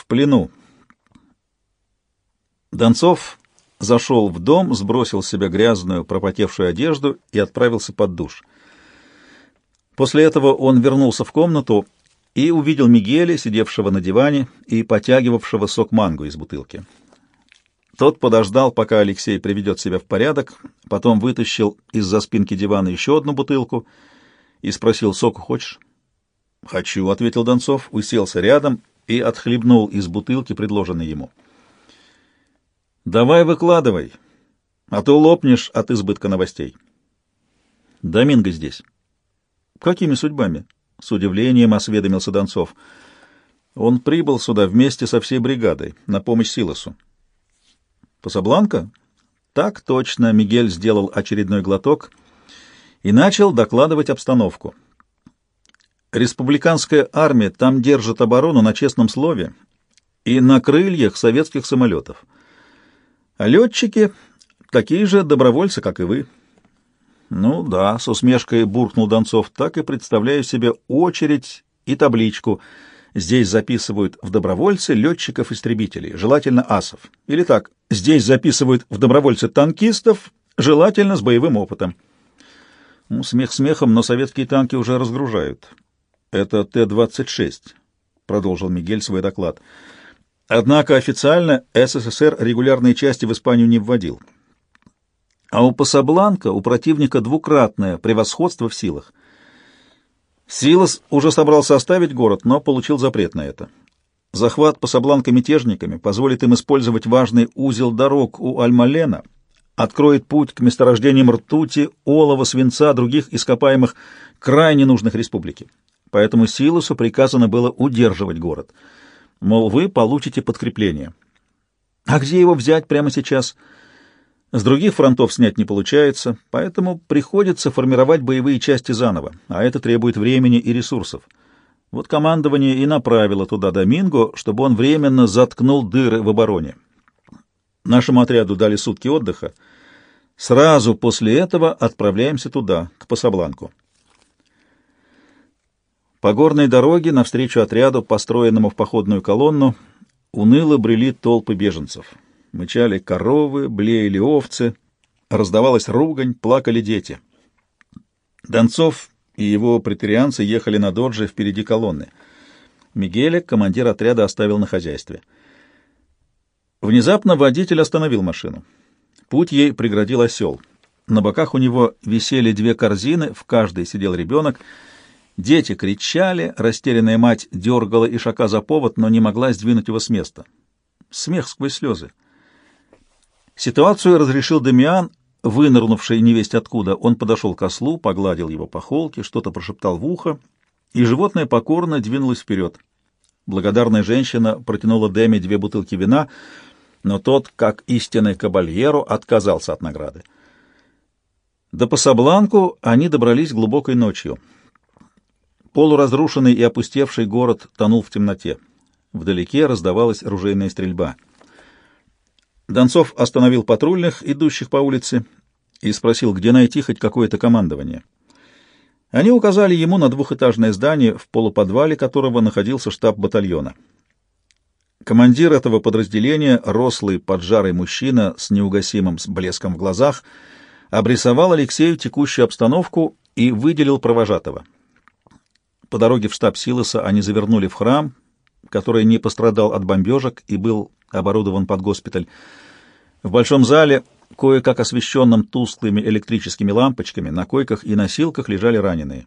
плену. Донцов зашел в дом, сбросил с себя грязную, пропотевшую одежду и отправился под душ. После этого он вернулся в комнату и увидел Мигеля, сидевшего на диване и потягивавшего сок манго из бутылки. Тот подождал, пока Алексей приведет себя в порядок, потом вытащил из-за спинки дивана еще одну бутылку и спросил: «Соку хочешь?» «Хочу», — ответил Донцов, уселся рядом и отхлебнул из бутылки, предложенной ему. «Давай выкладывай, а то лопнешь от избытка новостей». «Доминго здесь». «Какими судьбами?» — с удивлением осведомился Донцов. «Он прибыл сюда вместе со всей бригадой на помощь Силосу». «Посабланка?» «Так точно». Мигель сделал очередной глоток и начал докладывать обстановку. «Республиканская армия там держит оборону на честном слове и на крыльях советских самолетов. А летчики — такие же добровольцы, как и вы». «Ну да», — с усмешкой буркнул Донцов, — «так и представляю себе очередь и табличку. Здесь записывают в добровольцы летчиков-истребителей, желательно асов. Или так, здесь записывают в добровольцы танкистов, желательно с боевым опытом». Ну, смех смехом, но советские танки уже разгружают. «Это Т-26», — продолжил Мигель свой доклад. «Однако официально СССР регулярные части в Испанию не вводил. А у Посабланка у противника двукратное превосходство в силах. Силос уже собрался оставить город, но получил запрет на это. Захват Посабланка мятежниками позволит им использовать важный узел дорог у Альмалена, откроет путь к месторождениям ртути, олова, свинца, других ископаемых, крайне нужных республике. Поэтому Силосу приказано было удерживать город. Мол, вы получите подкрепление. А где его взять прямо сейчас? С других фронтов снять не получается, поэтому приходится формировать боевые части заново, а это требует времени и ресурсов. Вот командование и направило туда Доминго, чтобы он временно заткнул дыры в обороне. Нашему отряду дали сутки отдыха. Сразу после этого отправляемся туда, к Посабланку. По горной дороге навстречу отряду, построенному в походную колонну, уныло брели толпы беженцев. Мычали коровы, блеяли овцы, раздавалась ругань, плакали дети. Донцов и его претерианцы ехали на додже впереди колонны. Мигеля командир отряда оставил на хозяйстве. Внезапно водитель остановил машину. Путь ей преградил осел. На боках у него висели две корзины, в каждой сидел ребенок. Дети кричали, растерянная мать дергала ишака за повод, но не могла сдвинуть его с места. Смех сквозь слезы. Ситуацию разрешил Дамиан, вынырнувший невесть откуда. Он подошел к ослу, погладил его по холке, что-то прошептал в ухо, и животное покорно двинулось вперед. Благодарная женщина протянула Дэме 2 бутылки вина, но тот, как истинный кабальеро, отказался от награды. До Посабланку они добрались глубокой ночью. Полуразрушенный и опустевший город тонул в темноте. Вдалеке раздавалась ружейная стрельба. Донцов остановил патрульных, идущих по улице, и спросил, где найти хоть какое-то командование. Они указали ему на двухэтажное здание, в полуподвале которого находился штаб батальона. Командир этого подразделения, рослый поджарый мужчина с неугасимым блеском в глазах, обрисовал Алексею текущую обстановку и выделил провожатого. По дороге в штаб Силоса они завернули в храм, который не пострадал от бомбежек и был оборудован под госпиталь. В большом зале, кое-как освещенном тусклыми электрическими лампочками, на койках и носилках лежали раненые.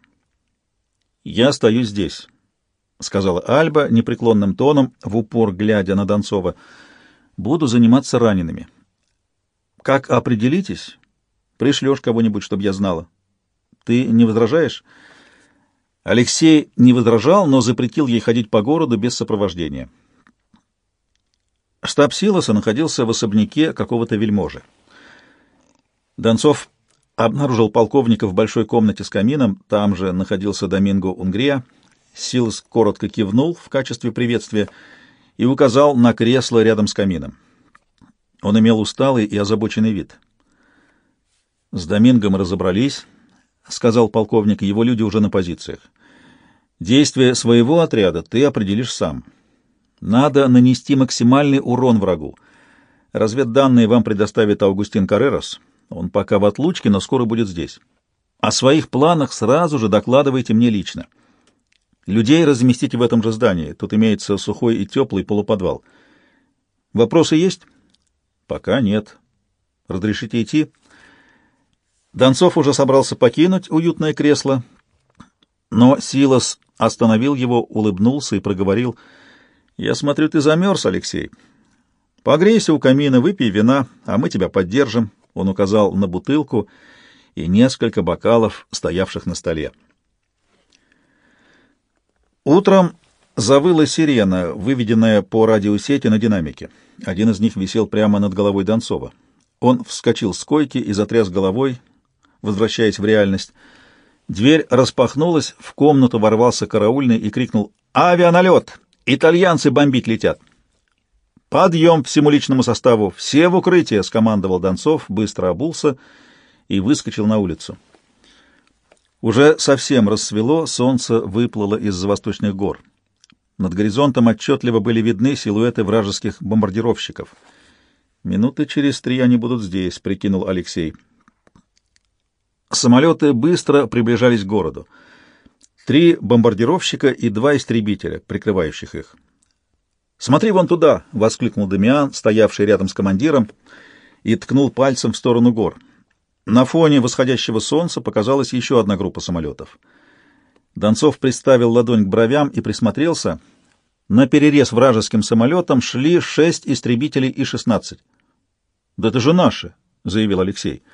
«Я стою здесь», — сказала Альба непреклонным тоном, в упор глядя на Донцова. «Буду заниматься ранеными. Как определитесь, пришлешь кого-нибудь, чтобы я знала. Ты не возражаешь?» Алексей не возражал, но запретил ей ходить по городу без сопровождения. Штаб Силоса находился в особняке какого-то вельможи. Донцов обнаружил полковника в большой комнате с камином, там же находился Доминго Унгрия. Силос коротко кивнул в качестве приветствия и указал на кресло рядом с камином. Он имел усталый и озабоченный вид. «С Доминго мы разобрались», — сказал полковник, — «его люди уже на позициях. Действия своего отряда ты определишь сам. Надо нанести максимальный урон врагу. Разведданные вам предоставит Аугустин Каррерас. Он пока в отлучке, но скоро будет здесь. О своих планах сразу же докладывайте мне лично. Людей разместите в этом же здании. Тут имеется сухой и теплый полуподвал. Вопросы есть? Пока нет. Разрешите идти? Донцов уже собрался покинуть уютное кресло, но Силас остановил его, улыбнулся и проговорил: «Я смотрю, ты замерз, Алексей. Погрейся у камина, выпей вина, а мы тебя поддержим». Он указал на бутылку и несколько бокалов, стоявших на столе. Утром завыла сирена, выведенная по радиосети на динамике. Один из них висел прямо над головой Донцова. Он вскочил с койки и затряс головой, возвращаясь в реальность. Дверь распахнулась, в комнату ворвался караульный и крикнул: «Авианалет! Итальянцы бомбить летят!» «Подъем всему личному составу! Все в укрытие!» — скомандовал Донцов, быстро обулся и выскочил на улицу. Уже совсем рассвело, солнце выплыло из-за восточных гор. Над горизонтом отчетливо были видны силуэты вражеских бомбардировщиков. «Минуты через 3 они будут здесь», — прикинул Алексей. Самолеты быстро приближались к городу. 3 бомбардировщика и 2 истребителя, прикрывающих их. «Смотри вон туда!» — воскликнул Дамиан, стоявший рядом с командиром, и ткнул пальцем в сторону гор. На фоне восходящего солнца показалась еще одна группа самолетов. Донцов приставил ладонь к бровям и присмотрелся. На перерез вражеским самолетам шли 6 истребителей И-16. «Да это же наши!» — заявил Алексей.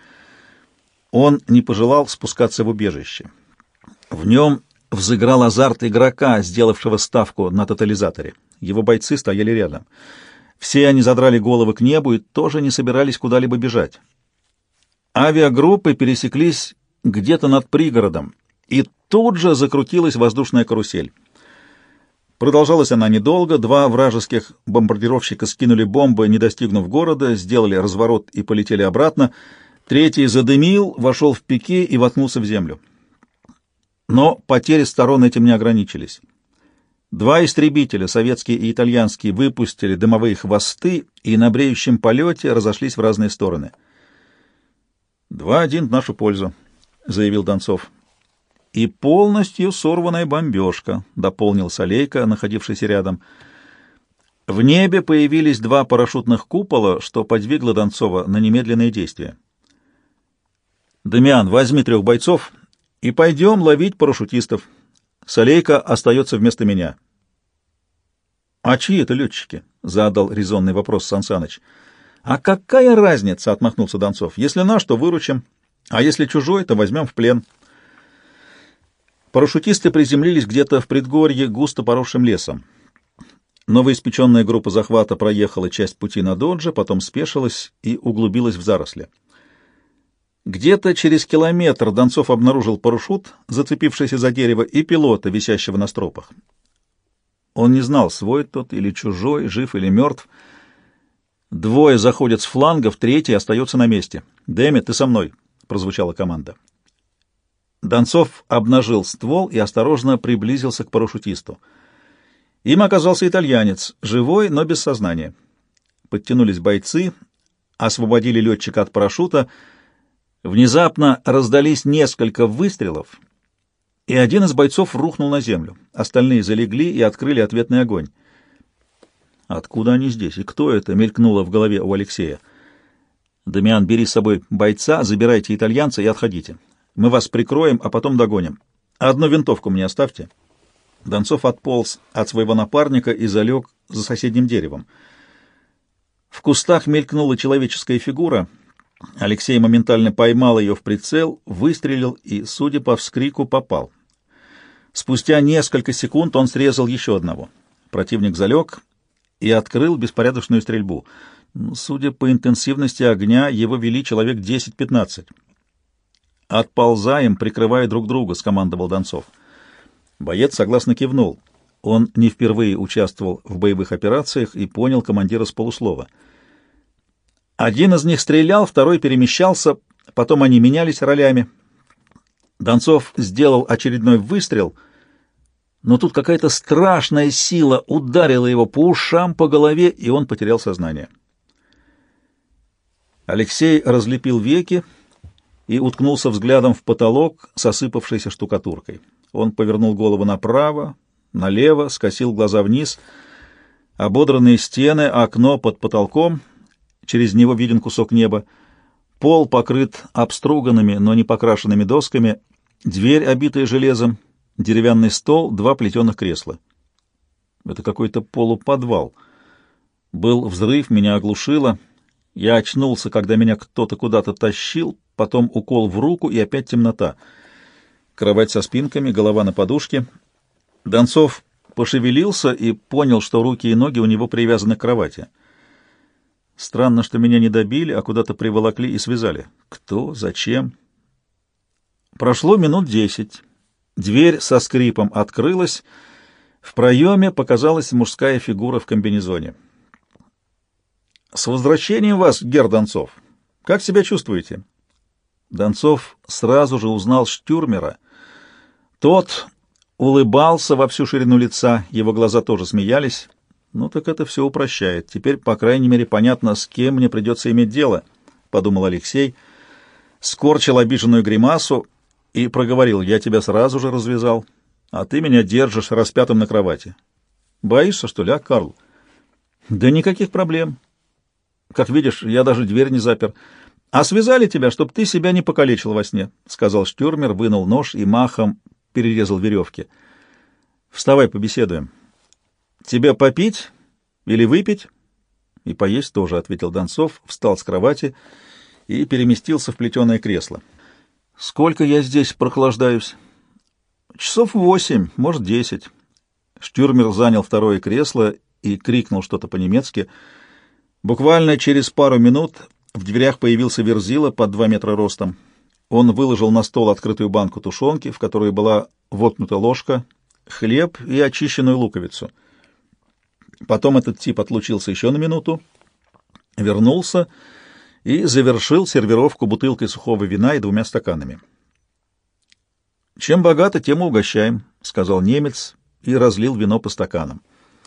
Он не пожелал спускаться в убежище. В нем взыграл азарт игрока, сделавшего ставку на тотализаторе. Его бойцы стояли рядом. Все они задрали головы к небу и тоже не собирались куда-либо бежать. Авиагруппы пересеклись где-то над пригородом, и тут же закрутилась воздушная карусель. Продолжалась она недолго. 2 вражеских бомбардировщика скинули бомбы, не достигнув города, сделали разворот и полетели обратно. 3-й задымил, вошел в пике и воткнулся в землю. Но потери сторон этим не ограничились. 2 истребителя, советские и итальянские, выпустили дымовые хвосты и на бреющем полете разошлись в разные стороны. 2-1 в нашу пользу, — заявил Донцов. И полностью сорванная бомбежка, — дополнил Солейко, находившийся рядом. В небе появились 2 парашютных купола, что подвигло Донцова на немедленные действия. «Дамиан, возьми 3 бойцов и пойдем ловить парашютистов. Солейко остается вместо меня». «А чьи это летчики?» — задал резонный вопрос Сан Саныч. «А какая разница?» — отмахнулся Донцов. «Если наш, то выручим, а если чужой, то возьмем в плен». Парашютисты приземлились где-то в предгорье, густо поросшим лесом. Новоиспеченная группа захвата проехала часть пути на Додже, потом спешилась и углубилась в заросли. Где-то через километр Донцов обнаружил парашют, зацепившийся за дерево, и пилота, висящего на стропах. Он не знал, свой тот или чужой, жив или мертв. 2 заходят с флангов, 3-й остается на месте. «Дэми, ты со мной», — прозвучала команда. Донцов обнажил ствол и осторожно приблизился к парашютисту. Им оказался итальянец, живой, но без сознания. Подтянулись бойцы, освободили летчика от парашюта. Внезапно раздались несколько выстрелов, и один из бойцов рухнул на землю. Остальные залегли и открыли ответный огонь. «Откуда они здесь? И кто это?» — мелькнуло в голове у Алексея. «Дамиан, бери с собой бойца, забирайте итальянца и отходите. Мы вас прикроем, а потом догоним. Одну винтовку мне оставьте». Донцов отполз от своего напарника и залег за соседним деревом. В кустах мелькнула человеческая фигура. Алексей моментально поймал ее в прицел, выстрелил и, судя по вскрику, попал. Спустя несколько секунд он срезал еще одного. Противник залег и открыл беспорядочную стрельбу. Судя по интенсивности огня, его вели человек 10-15. «Отползаем, прикрывая друг друга», — скомандовал Донцов. Боец согласно кивнул. Он не впервые участвовал в боевых операциях и понял командира с полуслова. Один из них стрелял, второй перемещался, потом они менялись ролями. Донцов сделал очередной выстрел, но тут какая-то страшная сила ударила его по ушам, по голове, и он потерял сознание. Алексей разлепил веки и уткнулся взглядом в потолок с осыпавшейся штукатуркой. Он повернул голову направо, налево, скосил глаза вниз. Ободранные стены, окно под потолком, через него виден кусок неба. Пол покрыт обструганными, но не покрашенными досками, дверь, обитая железом, деревянный стол, 2 плетеных кресла. Это какой-то полуподвал. Был взрыв, меня оглушило. Я очнулся, когда меня кто-то куда-то тащил, потом укол в руку и опять темнота. Кровать со спинками, голова на подушке. Донцов пошевелился и понял, что руки и ноги у него привязаны к кровати. Странно, что меня не добили, а куда-то приволокли и связали. Кто? Зачем? Прошло минут 10. Дверь со скрипом открылась. В проеме показалась мужская фигура в комбинезоне. «С возвращением вас, герр Донцов! Как себя чувствуете?» Донцов сразу же узнал Штюрмера. Тот улыбался во всю ширину лица, его глаза тоже смеялись. «Ну так это все упрощает. Теперь, по крайней мере, понятно, с кем мне придется иметь дело», — подумал Алексей, скорчил обиженную гримасу и проговорил: «Я тебя сразу же развязал, а ты меня держишь распятым на кровати. Боишься, что ли, а, Карл?» «Да никаких проблем. Как видишь, я даже дверь не запер. А связали тебя, чтобы ты себя не покалечил во сне», — сказал Штюрмер, вынул нож и махом перерезал веревки. «Вставай, побеседуем». «Тебе попить или выпить?» «И поесть тоже», — ответил Донцов, встал с кровати и переместился в плетеное кресло. «Сколько я здесь прохлаждаюсь?» «Часов 8, может, 10». Штюрмер занял второе кресло и крикнул что-то по-немецки. Буквально через пару минут в дверях появился Верзила под 2 метра ростом. Он выложил на стол открытую банку тушенки, в которой была воткнута ложка, хлеб и очищенную луковицу. Потом этот тип отлучился еще на минуту, вернулся и завершил сервировку бутылкой сухого вина и 2 стаканами. «Чем богато, тем и угощаем», — сказал немец и разлил вино по стаканам.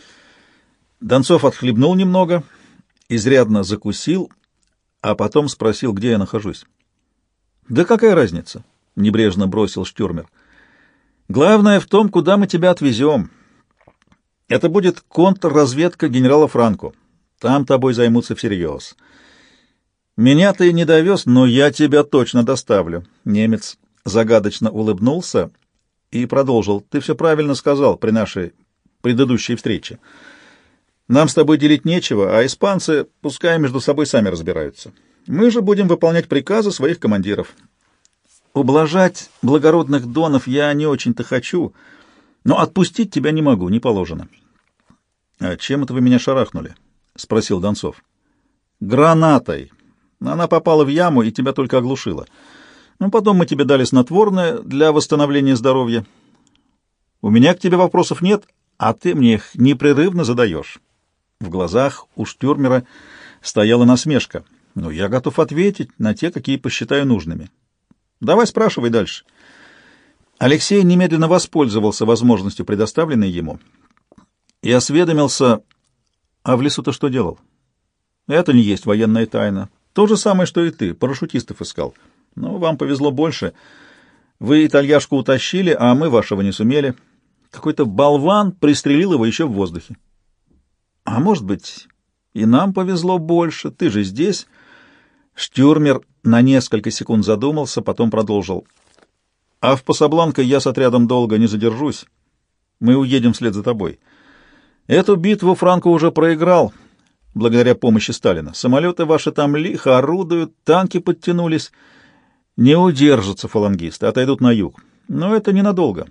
Донцов отхлебнул немного, изрядно закусил, а потом спросил, где я нахожусь. «Да какая разница?» — небрежно бросил Штюрмер. «Главное в том, куда мы тебя отвезем. Это будет контрразведка генерала Франко. Там тобой займутся всерьез. Меня ты не довез, но я тебя точно доставлю». Немец загадочно улыбнулся и продолжил. «Ты все правильно сказал при нашей предыдущей встрече. Нам с тобой делить нечего, а испанцы пускай между собой сами разбираются. Мы же будем выполнять приказы своих командиров. Ублажать благородных донов я не очень-то хочу, но отпустить тебя не могу, не положено». «А чем это вы меня шарахнули?» — спросил Донцов. «Гранатой. Она попала в яму и тебя только оглушила. Ну, потом мы тебе дали снотворное для восстановления здоровья. У меня к тебе вопросов нет, а ты мне их непрерывно задаешь». В глазах у Штюрмера стояла насмешка. «Ну, я готов ответить на те, какие посчитаю нужными. Давай спрашивай дальше». Алексей немедленно воспользовался возможностью, предоставленной ему, и осведомился: «А в лесу ты что делал?» «Это не есть военная тайна. То же самое, что и ты, парашютистов искал. Но вам повезло больше. Вы итальяшку утащили, а мы вашего не сумели. Какой-то болван пристрелил его еще в воздухе». «А может быть, и нам повезло больше. Ты же здесь». Штюрмер на несколько секунд задумался, потом продолжил. «А в Пособланко я с отрядом долго не задержусь. Мы уедем вслед за тобой. Эту битву Франко уже проиграл, благодаря помощи Сталина. Самолеты ваши там лихо орудуют, танки подтянулись. Не удержатся фалангисты, отойдут на юг. Но это ненадолго».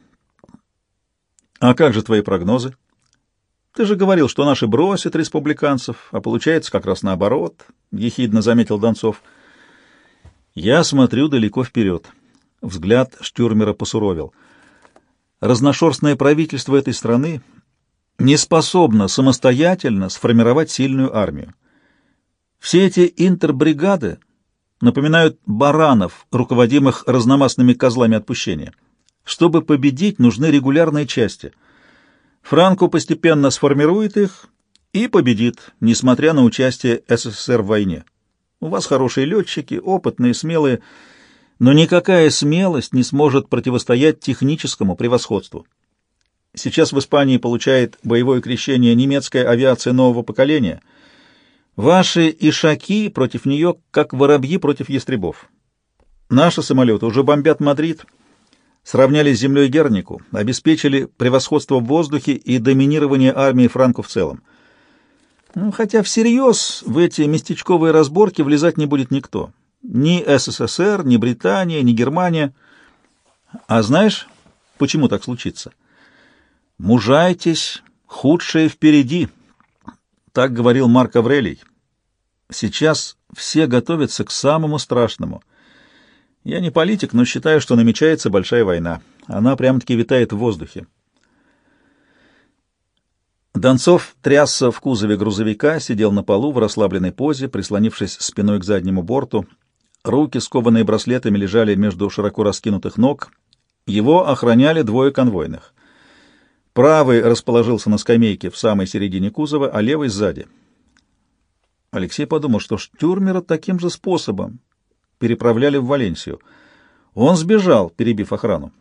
«А как же твои прогнозы? Ты же говорил, что наши бросят республиканцев, а получается как раз наоборот», — ехидно заметил Донцов. «Я смотрю далеко вперед». Взгляд Штюрмера посуровил. «Разношерстное правительство этой страны не способно самостоятельно сформировать сильную армию. Все эти интербригады напоминают баранов, руководимых разномастными козлами отпущения. Чтобы победить, нужны регулярные части. Франко постепенно сформирует их и победит, несмотря на участие СССР в войне. У вас хорошие летчики, опытные, смелые, но никакая смелость не сможет противостоять техническому превосходству. Сейчас в Испании получает боевое крещение немецкая авиация нового поколения. Ваши ишаки против нее, как воробьи против ястребов. Наши самолеты уже бомбят Мадрид, сравняли с землей Гернику, обеспечили превосходство в воздухе и доминирование армии Франко в целом. Хотя всерьез в эти местечковые разборки влезать не будет никто. Ни СССР, ни Британия, ни Германия. А знаешь, почему так случится? «Мужайтесь, худшее впереди», — так говорил Марк Аврелий. Сейчас все готовятся к самому страшному. Я не политик, но считаю, что намечается большая война. Она прям-таки витает в воздухе. Донцов трясся в кузове грузовика, сидел на полу в расслабленной позе, прислонившись спиной к заднему борту. Руки, скованные браслетами, лежали между широко раскинутых ног. Его охраняли двое конвойных. Правый расположился на скамейке в самой середине кузова, а левый сзади. Алексей подумал, что Штюрмера таким же способом переправляли в Валенсию. Он сбежал, перебив охрану.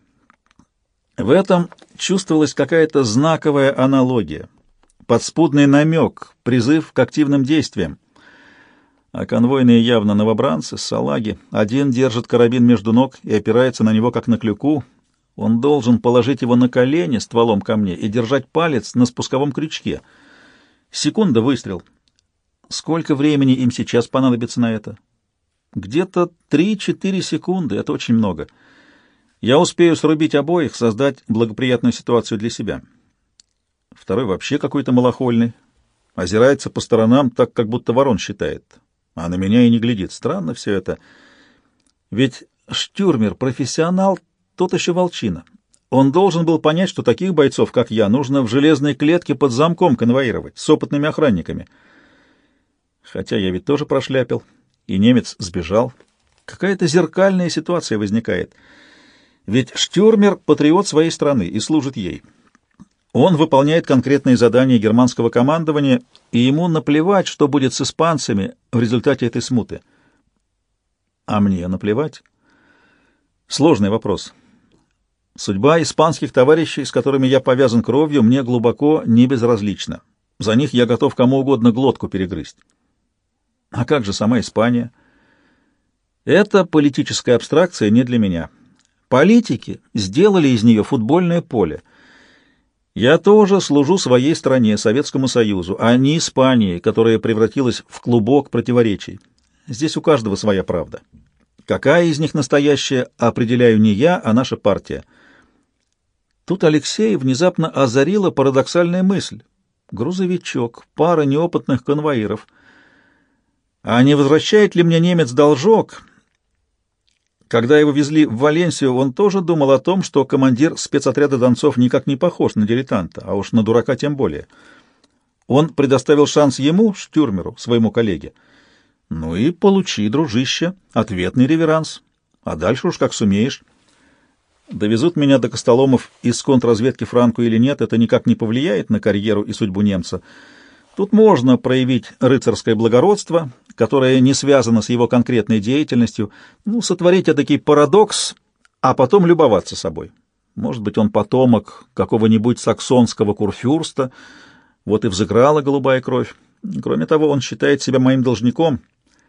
В этом чувствовалась какая-то знаковая аналогия, подспудный намек, призыв к активным действиям. А конвойные явно новобранцы, салаги. Один держит карабин между ног и опирается на него, как на клюку. Он должен положить его на колени стволом ко мне и держать палец на спусковом крючке. Секунда — выстрел. Сколько времени им сейчас понадобится на это? Где-то 3-4 секунды. Это очень много. Я успею срубить обоих, создать благоприятную ситуацию для себя. Второй вообще какой-то малохольный. Озирается по сторонам так, как будто ворон считает. А на меня и не глядит. Странно все это. Ведь Штюрмер — профессионал, тот еще волчина. Он должен был понять, что таких бойцов, как я, нужно в железной клетке под замком конвоировать, с опытными охранниками. Хотя я ведь тоже прошляпил, и немец сбежал. Какая-то зеркальная ситуация возникает. Ведь Штюрмер — патриот своей страны и служит ей. Он выполняет конкретные задания германского командования, и ему наплевать, что будет с испанцами в результате этой смуты. А мне наплевать? Сложный вопрос. Судьба испанских товарищей, с которыми я повязан кровью, мне глубоко не безразлична. За них я готов кому угодно глотку перегрызть. А как же сама Испания? Это политическая абстракция не для меня. Политики сделали из нее футбольное поле. Я тоже служу своей стране, Советскому Союзу, а не Испании, которая превратилась в клубок противоречий. Здесь у каждого своя правда. Какая из них настоящая, определяю не я, а наша партия. Тут Алексея внезапно озарила парадоксальная мысль. Грузовичок, пара неопытных конвоиров. А не возвращает ли мне немец должок? Когда его везли в Валенсию, он тоже думал о том, что командир спецотряда Донцов никак не похож на дилетанта, а уж на дурака тем более. Он предоставил шанс ему, Штюрмеру, своему коллеге. Ну и получи, дружище, ответный реверанс. А дальше уж как сумеешь. Довезут меня до Костоломов из контрразведки Франко или нет, это никак не повлияет на карьеру и судьбу немца. Тут можно проявить рыцарское благородство, которое не связано с его конкретной деятельностью, сотворить эдакий парадокс, а потом любоваться собой. Может быть, он потомок какого-нибудь саксонского курфюрста, вот и взыграла голубая кровь. Кроме того, он считает себя моим должником.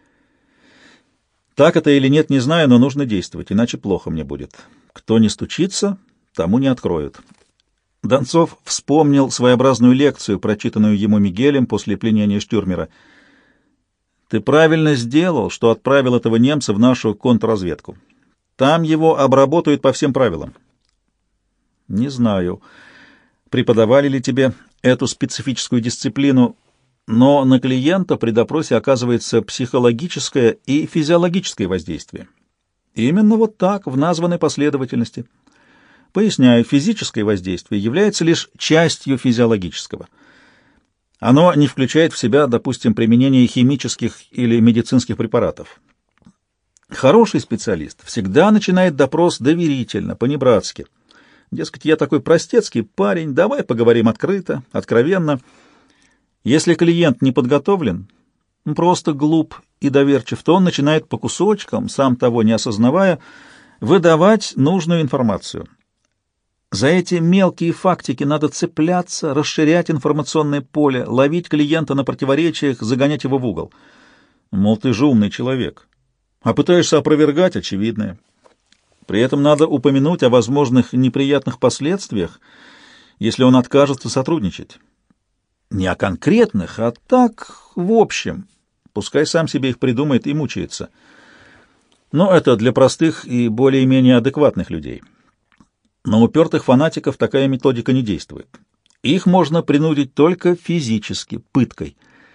Так это или нет, не знаю, но нужно действовать, иначе плохо мне будет. Кто не стучится, тому не откроют. Донцов вспомнил своеобразную лекцию, прочитанную ему Мигелем после пленения Штюрмера. «Ты правильно сделал, что отправил этого немца в нашу контрразведку. Там его обработают по всем правилам». «Не знаю, преподавали ли тебе эту специфическую дисциплину, но на клиента при допросе оказывается психологическое и физиологическое воздействие. Именно вот так, в названной последовательности. Поясняю, физическое воздействие является лишь частью физиологического. Оно не включает в себя, допустим, применение химических или медицинских препаратов. Хороший специалист всегда начинает допрос доверительно, по-небратски. Дескать, я такой простецкий парень, давай поговорим открыто, откровенно. Если клиент не подготовлен, просто глуп и доверчив, то он начинает по кусочкам, сам того не осознавая, выдавать нужную информацию. За эти мелкие фактики надо цепляться, расширять информационное поле, ловить клиента на противоречиях, загонять его в угол. Мол, ты же умный человек, а пытаешься опровергать очевидное. При этом надо упомянуть о возможных неприятных последствиях, если он откажется сотрудничать. Не о конкретных, а так, в общем. Пускай сам себе их придумает и мучается. Но это для простых и более-менее адекватных людей. На упертых фанатиков такая методика не действует. Их можно принудить только физически, пыткой.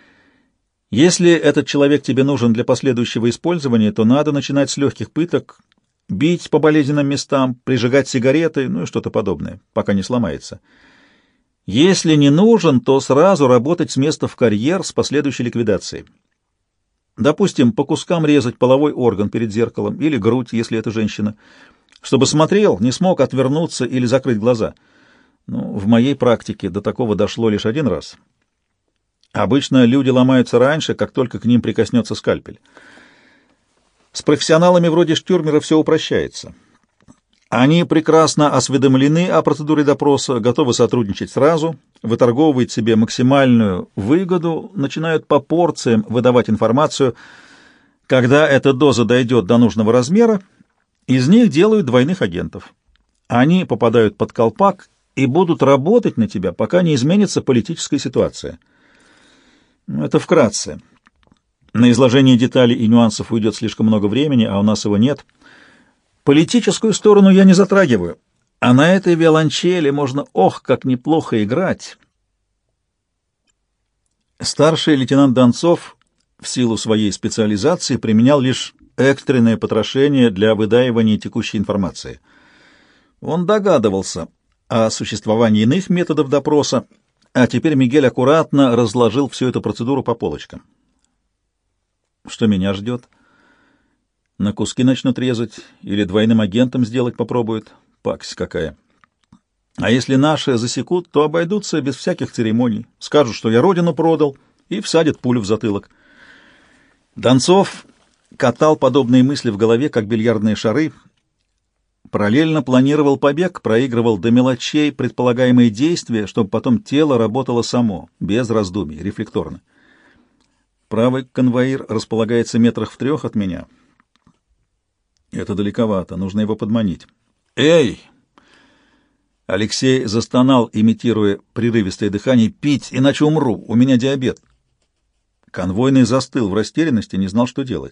Если этот человек тебе нужен для последующего использования, то надо начинать с легких пыток, бить по болезненным местам, прижигать сигареты, ну и что-то подобное, пока не сломается. Если не нужен, то сразу работать с места в карьер с последующей ликвидацией. Допустим, по кускам резать половой орган перед зеркалом или грудь, если это женщина, чтобы смотрел, не смог отвернуться или закрыть глаза. Ну, в моей практике до такого дошло лишь один раз. Обычно люди ломаются раньше, как только к ним прикоснется скальпель. С профессионалами вроде Штюрмера все упрощается. Они прекрасно осведомлены о процедуре допроса, готовы сотрудничать сразу, выторговывают себе максимальную выгоду, начинают по порциям выдавать информацию. Когда эта доза дойдет до нужного размера, из них делают двойных агентов. Они попадают под колпак и будут работать на тебя, пока не изменится политическая ситуация. Это вкратце. На изложение деталей и нюансов уйдет слишком много времени, а у нас его нет. Политическую сторону я не затрагиваю, а на этой виолончели можно, ох, как неплохо играть. Старший лейтенант Донцов в силу своей специализации применял лишь экстренное потрошение для выдаивания текущей информации. Он догадывался о существовании иных методов допроса, а теперь Мигель аккуратно разложил всю эту процедуру по полочкам. Что меня ждет? На куски начнут резать или двойным агентом сделать попробуют? Пакость какая. А если наши засекут, то обойдутся без всяких церемоний. Скажут, что я родину продал, и всадят пулю в затылок. Донцов катал подобные мысли в голове, как бильярдные шары. Параллельно планировал побег, проигрывал до мелочей предполагаемые действия, чтобы потом тело работало само, без раздумий, рефлекторно. Правый конвоир располагается метрах в 3 от меня. Это далековато, нужно его подманить. «Эй!» Алексей застонал, имитируя прерывистое дыхание. «Пить, иначе умру, у меня диабет». Конвойный застыл в растерянности, не знал, что делать.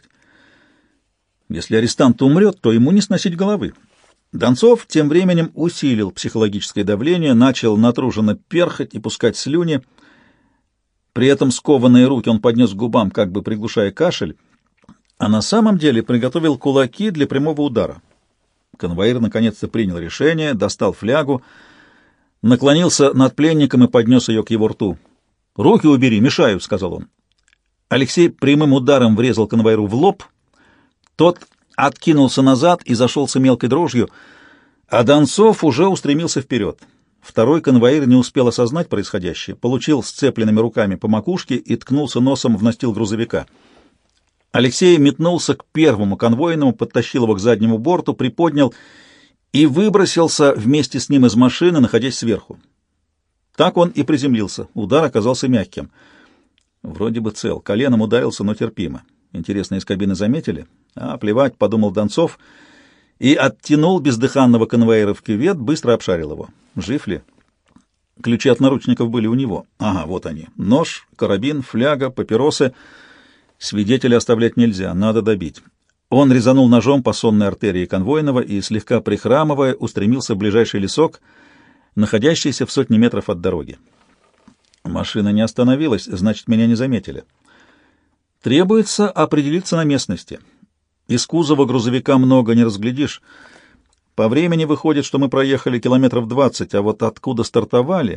Если арестант умрет, то ему не сносить головы. Донцов тем временем усилил психологическое давление, начал натруженно перхать и пускать слюни. При этом скованные руки он поднес к губам, как бы приглушая кашель, а на самом деле приготовил кулаки для прямого удара. Конвоир наконец-то принял решение, достал флягу, наклонился над пленником и поднес ее к его рту. «Руки убери, мешают», — сказал он. Алексей прямым ударом врезал конвоиру в лоб. Тот откинулся назад и зашелся мелкой дрожью, а Донцов уже устремился вперед. Второй конвоир не успел осознать происходящее, получил сцепленными руками по макушке и ткнулся носом в настил грузовика. Алексей метнулся к первому конвойному, подтащил его к заднему борту, приподнял и выбросился вместе с ним из машины, находясь сверху. Так он и приземлился. Удар оказался мягким. Вроде бы цел. Коленом ударился, но терпимо. Интересно, из кабины заметили? А, плевать, подумал Донцов, и оттянул бездыханного конвоира в кювет, быстро обшарил его. Жив ли? Ключи от наручников были у него. Ага, вот они. Нож, карабин, фляга, папиросы. Свидетеля оставлять нельзя, надо добить. Он резанул ножом по сонной артерии конвойного и, слегка прихрамывая, устремился в ближайший лесок, находящийся в 100 метров от дороги. Машина не остановилась, значит, меня не заметили. Требуется определиться на местности. Из кузова грузовика много не разглядишь. По времени выходит, что мы проехали километров 20, а вот откуда стартовали...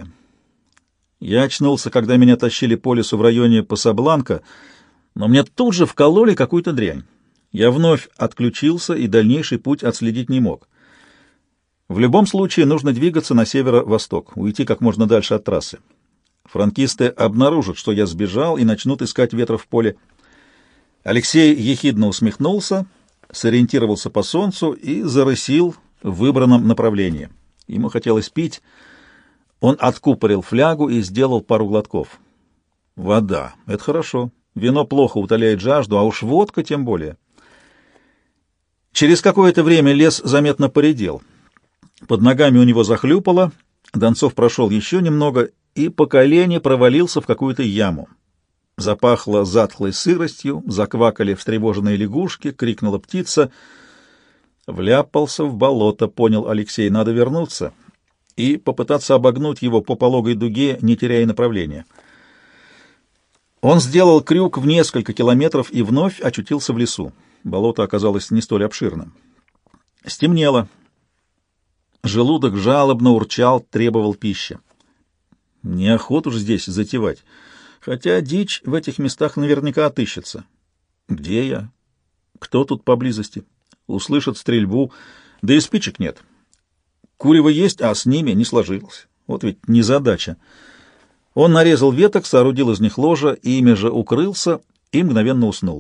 Я очнулся, когда меня тащили по лесу в районе Пасабланка, но мне тут же вкололи какую-то дрянь. Я вновь отключился и дальнейший путь отследить не мог. В любом случае нужно двигаться на северо-восток, уйти как можно дальше от трассы. Франкисты обнаружат, что я сбежал, и начнут искать ветра в поле. Алексей ехидно усмехнулся, сориентировался по солнцу и зарысил в выбранном направлении. Ему хотелось пить. Он откупорил флягу и сделал пару глотков. Вода — это хорошо. Вино плохо утоляет жажду, а уж водка тем более. Через какое-то время лес заметно поредел. Под ногами у него захлюпало, Донцов прошел еще немного и по колени провалился в какую-то яму. Запахло затхлой сыростью, заквакали встревоженные лягушки, крикнула птица. Вляпался в болото, понял Алексей, надо вернуться и попытаться обогнуть его по пологой дуге, не теряя направления. Он сделал крюк в несколько километров и вновь очутился в лесу. Болото оказалось не столь обширным. Стемнело. Желудок жалобно урчал, требовал пищи. Неохота уж здесь затевать. Хотя дичь в этих местах наверняка отыщется. Где я? Кто тут поблизости? Услышат стрельбу, да и спичек нет. Курево есть, а с ними не сложилось. Вот ведь незадача. Он нарезал веток, соорудил из них ложа, ими же укрылся и мгновенно уснул.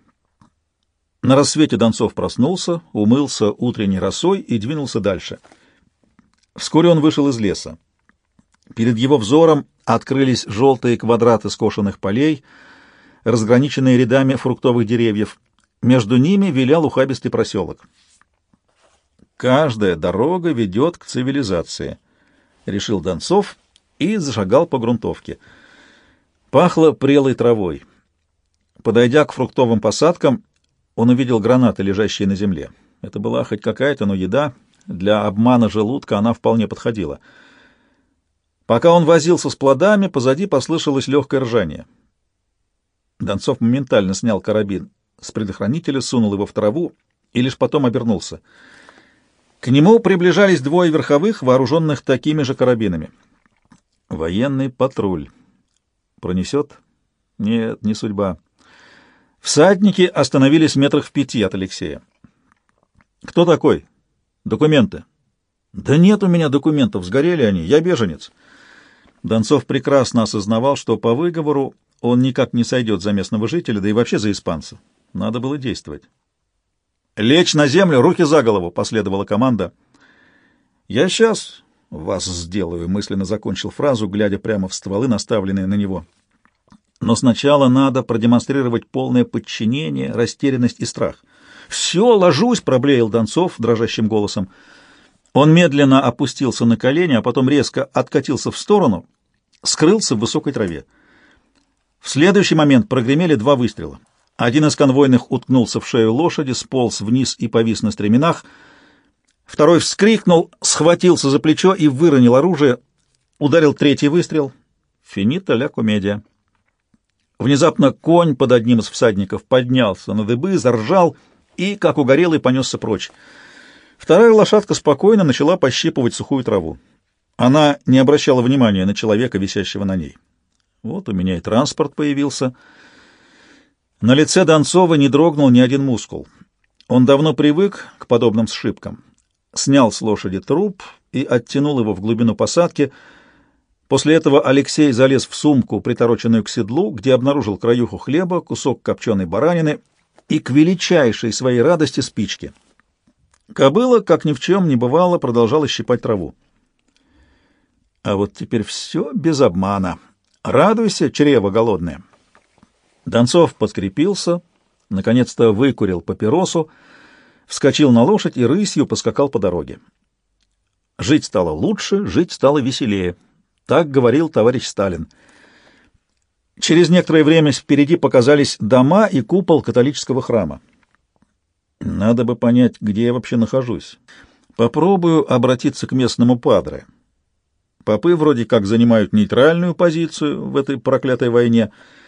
На рассвете Донцов проснулся, умылся утренней росой и двинулся дальше. Вскоре он вышел из леса. Перед его взором открылись желтые квадраты скошенных полей, разграниченные рядами фруктовых деревьев. Между ними вилял ухабистый проселок. «Каждая дорога ведет к цивилизации», — решил Донцов и зашагал по грунтовке. Пахло прелой травой. Подойдя к фруктовым посадкам, он увидел гранаты, лежащие на земле. Это была хоть какая-то, но еда. Для обмана желудка она вполне подходила. Пока он возился с плодами, позади послышалось легкое ржание. Донцов моментально снял карабин с предохранителя, сунул его в траву и лишь потом обернулся. К нему приближались двое верховых, вооруженных такими же карабинами. Военный патруль. Пронесет? Нет, не судьба. Всадники остановились метрах в 5 от Алексея. «Кто такой? Документы?» «Да нет у меня документов, сгорели они, я беженец». Донцов прекрасно осознавал, что по выговору он никак не сойдет за местного жителя, да и вообще за испанца. Надо было действовать. «Лечь на землю, руки за голову!» — последовала команда. «Я сейчас вас сделаю», — мысленно закончил фразу, глядя прямо в стволы, наставленные на него. «Но сначала надо продемонстрировать полное подчинение, растерянность и страх». «Все, ложусь!» — проблеял Донцов дрожащим голосом. Он медленно опустился на колени, а потом резко откатился в сторону, скрылся в высокой траве. В следующий момент прогремели 2 выстрела. Один из конвойных уткнулся в шею лошади, сполз вниз и повис на стременах. Второй вскрикнул, схватился за плечо и выронил оружие. Ударил 3-й выстрел. Финита ля комедия. Внезапно конь под одним из всадников поднялся на дыбы, заржал и, как угорелый, понесся прочь. Вторая лошадка спокойно начала пощипывать сухую траву. Она не обращала внимания на человека, висящего на ней. Вот у меня и транспорт появился. На лице Донцова не дрогнул ни один мускул. Он давно привык к подобным сшибкам. Снял с лошади труп и оттянул его в глубину посадки. После этого Алексей залез в сумку, притороченную к седлу, где обнаружил краюху хлеба, кусок копченой баранины и, к величайшей своей радости, спички. Кобыла, как ни в чем не бывало, продолжала щипать траву. А вот теперь все без обмана. Радуйся, чрево голодное. Донцов подкрепился, наконец-то выкурил папиросу, вскочил на лошадь и рысью поскакал по дороге. Жить стало лучше, жить стало веселее. Так говорил товарищ Сталин. Через некоторое время впереди показались дома и купол католического храма. Надо бы понять, где я вообще нахожусь. Попробую обратиться к местному падре. Попы вроде как занимают нейтральную позицию в этой проклятой войне.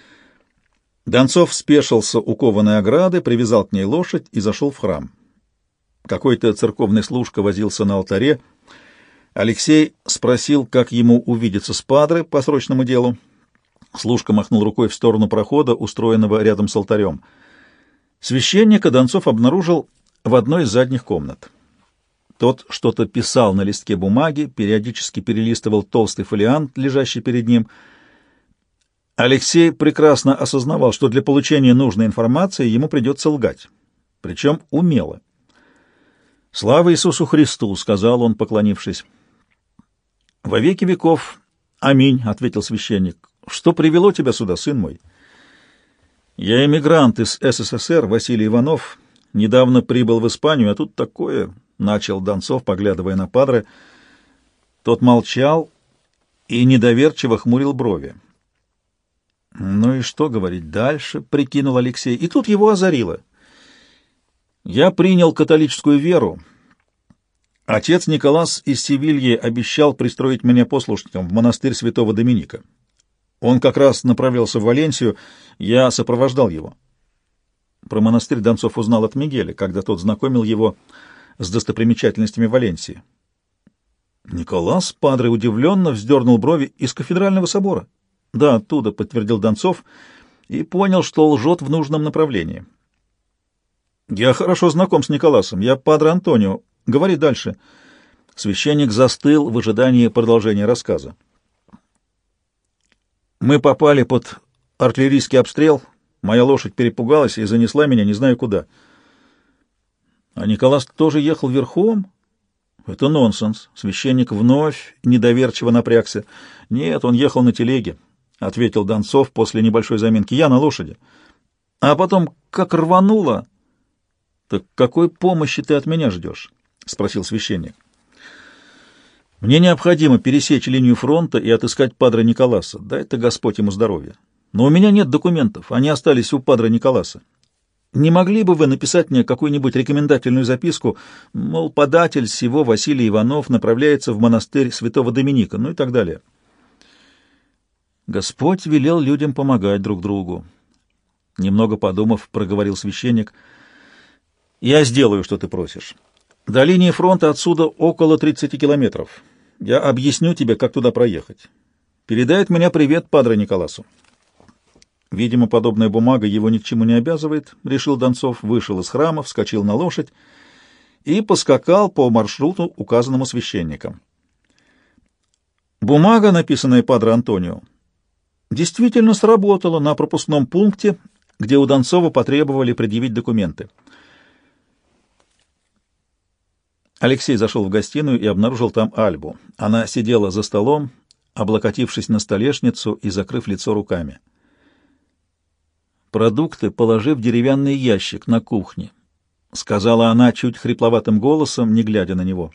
Донцов спешился у кованой ограды, привязал к ней лошадь и зашел в храм. Какой-то церковный служка возился на алтаре. Алексей спросил, как ему увидеться с падре по срочному делу. Служка махнул рукой в сторону прохода, устроенного рядом с алтарем. Священника Донцов обнаружил в одной из задних комнат. Тот что-то писал на листке бумаги, периодически перелистывал толстый фолиант, лежащий перед ним. Алексей прекрасно осознавал, что для получения нужной информации ему придется лгать, причем умело. «Слава Иисусу Христу!» — сказал он, поклонившись. «Во веки веков. Аминь!» — ответил священник. «Что привело тебя сюда, сын мой?» «Я эмигрант из СССР, Василий Иванов. Недавно прибыл в Испанию, а тут такое...» — начал Донцов, поглядывая на падре. Тот молчал и недоверчиво хмурил брови. «Ну и что говорить дальше?» — прикинул Алексей. И тут его озарило. «Я принял католическую веру. Отец Николас из Севильи обещал пристроить меня послушником в монастырь святого Доминика. Он как раз направлялся в Валенсию, я сопровождал его». Про монастырь Донцов узнал от Мигеля, когда тот знакомил его с достопримечательностями Валенсии. Николас, падре, удивленно вздернул брови. «Из кафедрального собора?» «Да, оттуда», — подтвердил Донцов, и понял, что лжет в нужном направлении. «Я хорошо знаком с Николасом. Я падре Антонио. Говори дальше». Священник застыл в ожидании продолжения рассказа. «Мы попали под артиллерийский обстрел. Моя лошадь перепугалась и занесла меня не знаю куда». «А Николас тоже ехал верхом?» «Это нонсенс». Священник вновь недоверчиво напрягся. «Нет, он ехал на телеге», — ответил Донцов после небольшой заминки. «Я на лошади. А потом как рвануло». «Так какой помощи ты от меня ждешь?» — спросил священник. «Мне необходимо пересечь линию фронта и отыскать падре Николаса. Дай-то Господь ему здоровья. Но у меня нет документов, они остались у падре Николаса. Не могли бы вы написать мне какую-нибудь рекомендательную записку, мол, податель сего Василий Иванов направляется в монастырь святого Доминика, ну и так далее?» Господь велел людям помогать друг другу. Немного подумав, проговорил священник. «Я сделаю, что ты просишь. До линии фронта отсюда около 30 километров. Я объясню тебе, как туда проехать. Передай от меня привет падре Николасу». Видимо, подобная бумага его ни к чему не обязывает, решил Донцов, вышел из храма, вскочил на лошадь и поскакал по маршруту, указанному священником. Бумага, написанная падре Антонио, действительно сработала на пропускном пункте, где у Донцова потребовали предъявить документы. Алексей зашел в гостиную и обнаружил там Альбу. Она сидела за столом, облокотившись на столешницу и закрыв лицо руками. «Продукты положи в деревянный ящик на кухне», — сказала она чуть хрипловатым голосом, не глядя на него.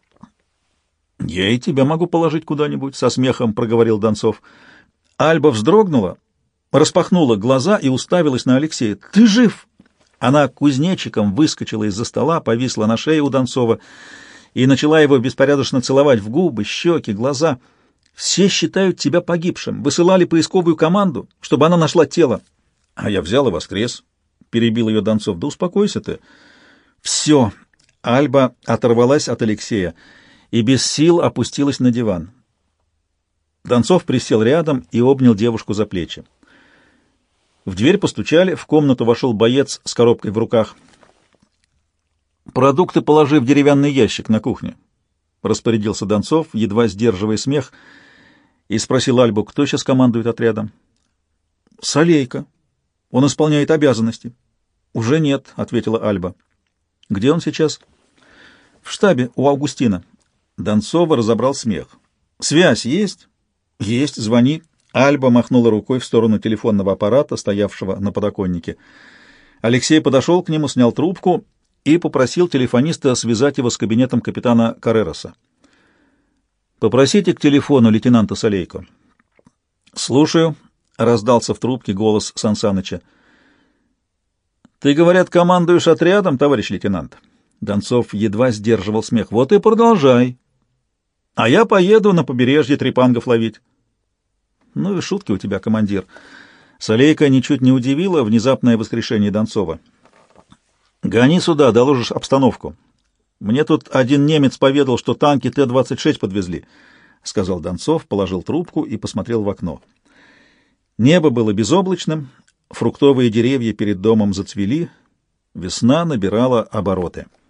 «Я и тебя могу положить куда-нибудь», — со смехом проговорил Донцов. Альба вздрогнула, распахнула глаза и уставилась на Алексея. «Ты жив!» Она кузнечиком выскочила из-за стола, повисла на шее у Донцова и начала его беспорядочно целовать в губы, щеки, глаза. «Все считают тебя погибшим. Высылали поисковую команду, чтобы она нашла тело». «А я взял и воскрес», — перебил ее Донцов. «Да успокойся ты». «Все». Альба оторвалась от Алексея и без сил опустилась на диван. Донцов присел рядом и обнял девушку за плечи. В дверь постучали, в комнату вошел боец с коробкой в руках. «Продукты положи в деревянный ящик на кухне», — распорядился Донцов, едва сдерживая смех, и спросил Альбу, кто сейчас командует отрядом. «Солейко. Он исполняет обязанности». «Уже нет», — ответила Альба. «Где он сейчас?» «В штабе у Августина». Донцова разобрал смех. «Связь есть?» «Есть, звони». Альба махнула рукой в сторону телефонного аппарата, стоявшего на подоконнике. Алексей подошел к нему, снял трубку и попросил телефониста связать его с кабинетом капитана Каррероса. «Попросите к телефону лейтенанта Солейко». «Слушаю», — раздался в трубке голос Сансаныча. «Ты, говорят, командуешь отрядом, товарищ лейтенант?» Донцов едва сдерживал смех. «Вот и продолжай. А я поеду на побережье трепангов ловить». «Ну и шутки у тебя, командир». Солейко ничуть не удивило внезапное воскрешение Донцова. «Гони сюда, доложишь обстановку. Мне тут один немец поведал, что танки Т-26 подвезли», — сказал Донцов, положил трубку и посмотрел в окно. Небо было безоблачным, фруктовые деревья перед домом зацвели, весна набирала обороты.